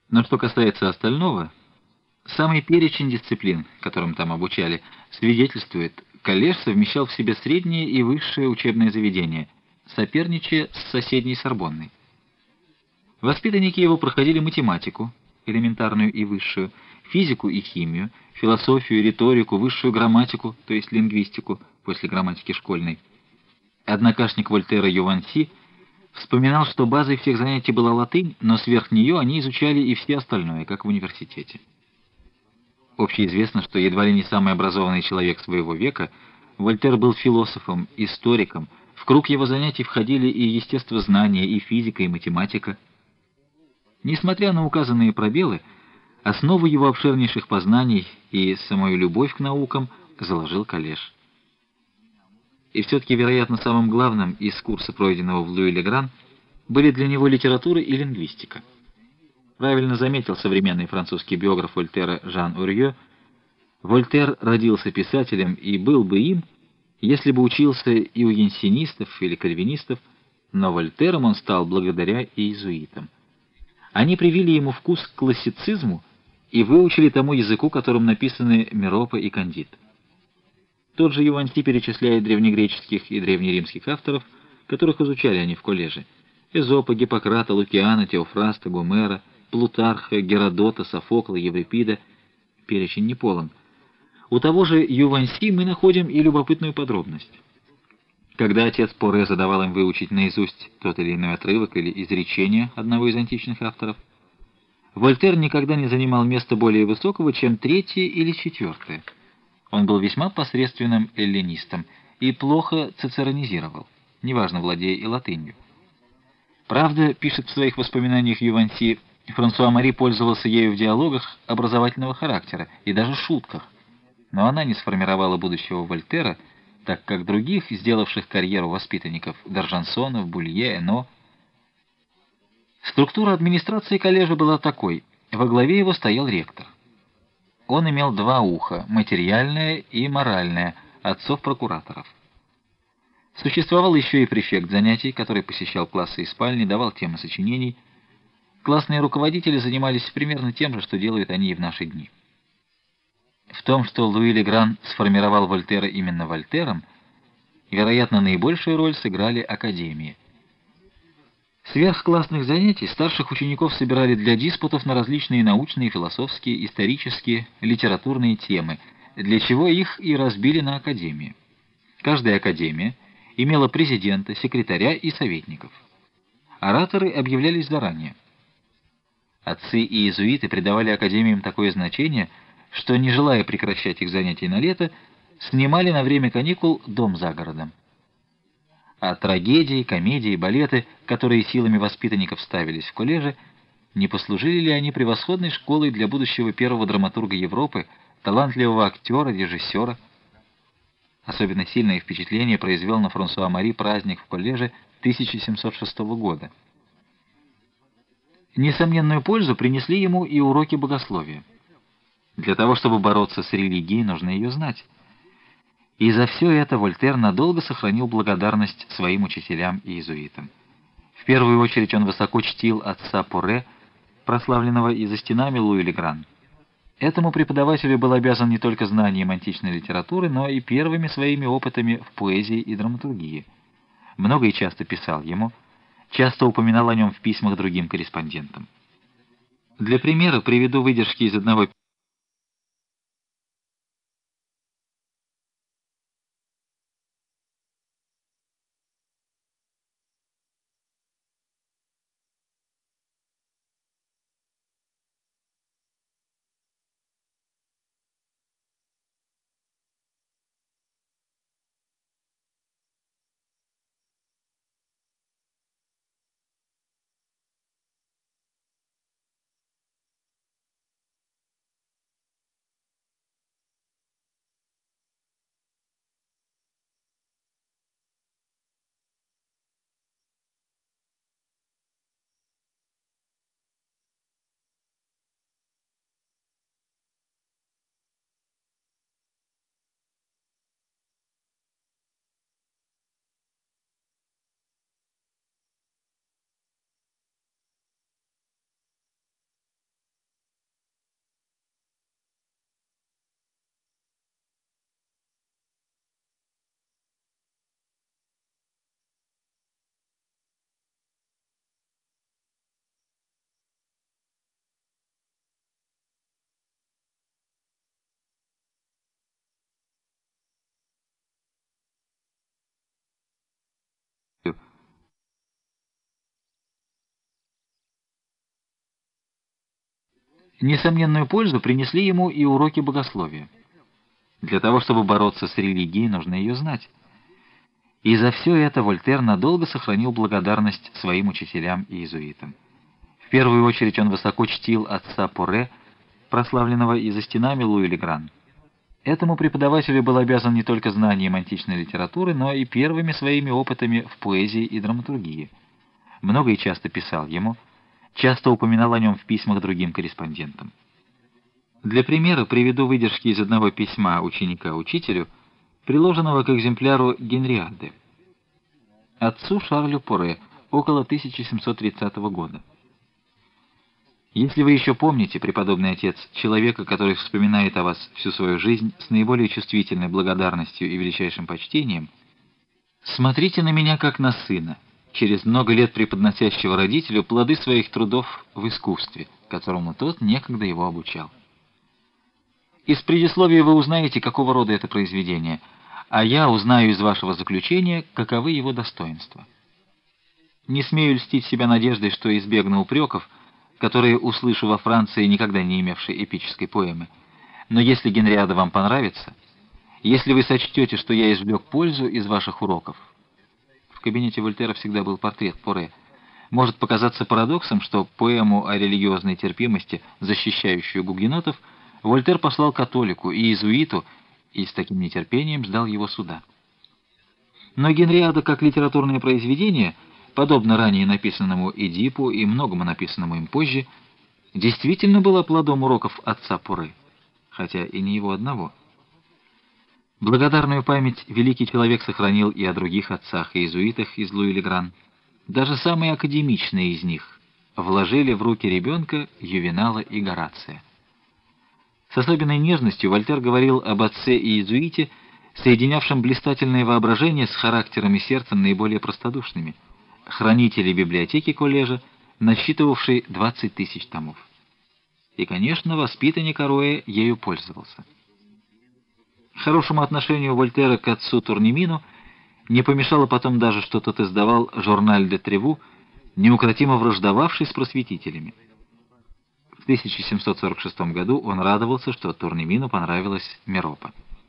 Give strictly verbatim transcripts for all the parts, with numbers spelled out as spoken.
Но что касается остального, самый перечень дисциплин, которым там обучали, свидетельствует, коллеж совмещал в себе среднее и высшее учебное заведение, соперничая с соседней Сорбонной. Воспитанники его проходили математику, элементарную и высшую, физику и химию, философию, риторику, высшую грамматику, то есть лингвистику, после грамматики школьной. Однокашник Вольтера Юванси вспоминал, что базой всех занятий была латынь, но сверх нее они изучали и все остальное, как в университете. Общеизвестно, что едва ли не самый образованный человек своего века, Вольтер был философом, историком, в круг его занятий входили и естествознание, и физика, и математика. Несмотря на указанные пробелы, основу его обширнейших познаний и самую любовь к наукам заложил коллеж. И все-таки, вероятно, самым главным из курса, пройденного в Луи-Ле-Гран, были для него литература и лингвистика. Правильно заметил современный французский биограф Вольтера Жан Урье: Вольтер родился писателем и был бы им, если бы учился и у янсенистов или кальвинистов, но Вольтером он стал благодаря иезуитам. Они привили ему вкус к классицизму и выучили тому языку, которым написаны Меропа и Кандид. Тот же Юванси перечисляет древнегреческих и древнеримских авторов, которых изучали они в коллеже: Эзопа, Гиппократа, Лукиана, Теофраста, Гомера, Плутарха, Геродота, Софокла, Еврипида. Перечень не полон. У того же Юванси мы находим и любопытную подробность. Когда отец Поре задавал им выучить наизусть тот или иной отрывок или изречение одного из античных авторов, Вольтер никогда не занимал места более высокого, чем третье или четвертое. Он был весьма посредственным эллинистом и плохо цицеронизировал, неважно, владея и латынью. Правда, пишет в своих воспоминаниях Юванси, Франсуа Мари пользовался ею в диалогах образовательного характера и даже шутках, но она не сформировала будущего Вольтера, так как других, сделавших карьеру воспитанников, Д'Аржансонов, Булье, Эно. Структура администрации коллежа была такой: во главе его стоял ректор. Он имел два уха, материальное и моральное, отцов-прокураторов. Существовал еще и префект занятий, который посещал классы и спальни, давал темы сочинений. Классные руководители занимались примерно тем же, что делают они и в наши дни. В том, что Луи Ле-Гран сформировал Вольтера именно Вольтером, вероятно, наибольшую роль сыграли академии. Сверх классных занятий старших учеников собирали для диспутов на различные научные, философские, исторические, литературные темы, для чего их и разбили на академии. Каждая академия имела президента, секретаря и советников. Ораторы объявлялись заранее. Отцы и иезуиты придавали академиям такое значение, что, не желая прекращать их занятия на лето, снимали на время каникул дом за городом. А трагедии, комедии, балеты, которые силами воспитанников ставились в коллеже, не послужили ли они превосходной школой для будущего первого драматурга Европы, талантливого актера, режиссера? Особенно сильное впечатление произвел на Франсуа Мари праздник в коллеже тысяча семьсот шестого года. Несомненную пользу принесли ему и уроки богословия. Для того, чтобы бороться с религией, нужно ее знать. И за все это Вольтер надолго сохранил благодарность своим учителям и иезуитам. В первую очередь он высоко чтил отца Поре, прославленного и за стенами Луи-Ле-Гран. Этому преподавателю был обязан не только знанием античной литературы, но и первыми своими опытами в поэзии и драматургии. Много и часто писал ему, часто упоминал о нем в письмах другим корреспондентам. Для примера приведу выдержки из одного Несомненную пользу принесли ему и уроки богословия. Для того, чтобы бороться с религией, нужно ее знать. И за все это Вольтер надолго сохранил благодарность своим учителям и иезуитам. В первую очередь он высоко чтил отца Поре, прославленного и за стенами Луи Легран. Этому преподавателю был обязан не только знанием античной литературы, но и первыми своими опытами в поэзии и драматургии. Много и часто писал ему, часто упоминал о нем в письмах другим корреспондентам. Для примера приведу выдержки из одного письма ученика учителю, приложенного к экземпляру Генриады. Отцу Шарлю Поре, около тысяча семьсот тридцатого года. Если вы еще помните, преподобный отец, человека, который вспоминает о вас всю свою жизнь с наиболее чувствительной благодарностью и величайшим почтением, смотрите на меня как на сына, через много лет преподносящего родителю плоды своих трудов в искусстве, которому тот некогда его обучал. Из предисловия вы узнаете, какого рода это произведение, а я узнаю из вашего заключения, каковы его достоинства. Не смею льстить себя надеждой, что избегну упреков, которые услышу во Франции, никогда не имевшей эпической поэмы. Но если Генриада вам понравится, если вы сочтете, что я извлек пользу из ваших уроков, в кабинете Вольтера всегда был портрет Поре, может показаться парадоксом, что поэму о религиозной терпимости, защищающую гугенотов, Вольтер послал католику и иезуиту и с таким нетерпением ждал его суда. Но Генриада, как литературное произведение, подобно ранее написанному Эдипу и многому написанному им позже, действительно была плодом уроков отца Поре, хотя и не его одного. Благодарную память великий человек сохранил и о других отцах и иезуитах из Луи Легран. Даже самые академичные из них вложили в руки ребенка Ювенала и Горация. С особенной нежностью Вольтер говорил об отце и иезуите, соединявшем блистательное воображение с характером и сердцем наиболее простодушными, хранители библиотеки коллежа, насчитывавшей двадцать тысяч томов. И, конечно, воспитанник Аруэ ею пользовался. Хорошему отношению Вольтера к отцу Турнемину не помешало потом даже, что тот издавал «Журналь де Треву», неукротимо враждовавший с просветителями. В тысяча семьсот сорок шестом году он радовался, что Турнемину понравилась Меропа.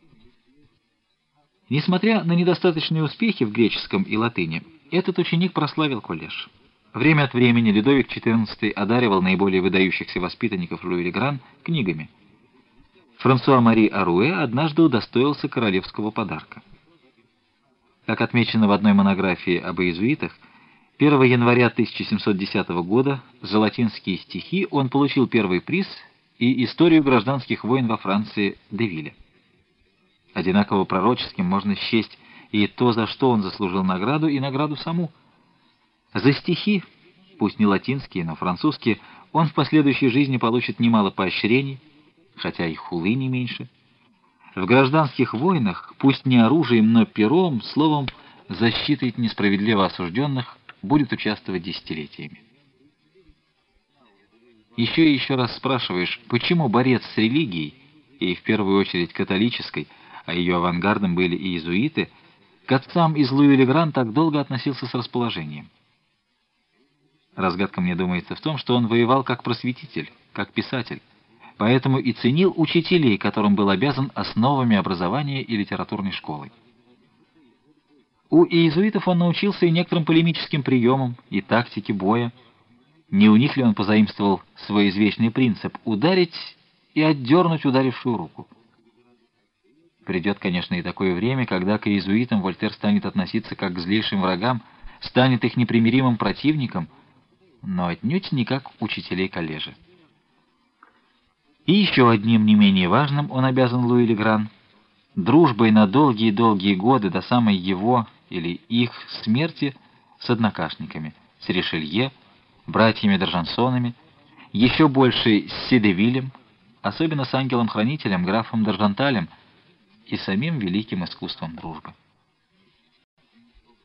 Несмотря на недостаточные успехи в греческом и латыни, этот ученик прославил коллеж. Время от времени Людовик четырнадцатый одаривал наиболее выдающихся воспитанников Луи Легран книгами. Франсуа-Мари Аруэ однажды удостоился королевского подарка. Как отмечено в одной монографии об иезуитах, первого января тысяча семьсот десятого года за латинские стихи он получил первый приз и историю гражданских войн во Франции Девиля. Одинаково пророческим можно счесть и то, за что он заслужил награду, и награду саму. За стихи, пусть не латинские, но французские, он в последующей жизни получит немало поощрений, хотя и хулы не меньше. В гражданских войнах, пусть не оружием, но пером, словом, защитой несправедливо осужденных, будет участвовать десятилетиями. Еще и еще раз спрашиваешь, почему борец с религией, и в первую очередь католической, а ее авангардом были и иезуиты, к отцам из Луи Легран так долго относился с расположением? Разгадка, мне думается, в том, что он воевал как просветитель, как писатель, поэтому и ценил учителей, которым был обязан основами образования и литературной школы. У иезуитов он научился и некоторым полемическим приемам, и тактике боя. Не у них ли он позаимствовал свой извечный принцип — ударить и отдернуть ударившую руку? Придет, конечно, и такое время, когда к иезуитам Вольтер станет относиться как к злейшим врагам, станет их непримиримым противником, но отнюдь не как учителей коллежа. И еще одним не менее важным он обязан Луи Легран — дружбой на долгие-долгие годы до самой его или их смерти с однокашниками, с Ришелье, братьями Д'Аржансонами, еще больше с Седевилем, особенно с ангелом-хранителем графом Д'Аржанталем и самим великим искусством дружбы.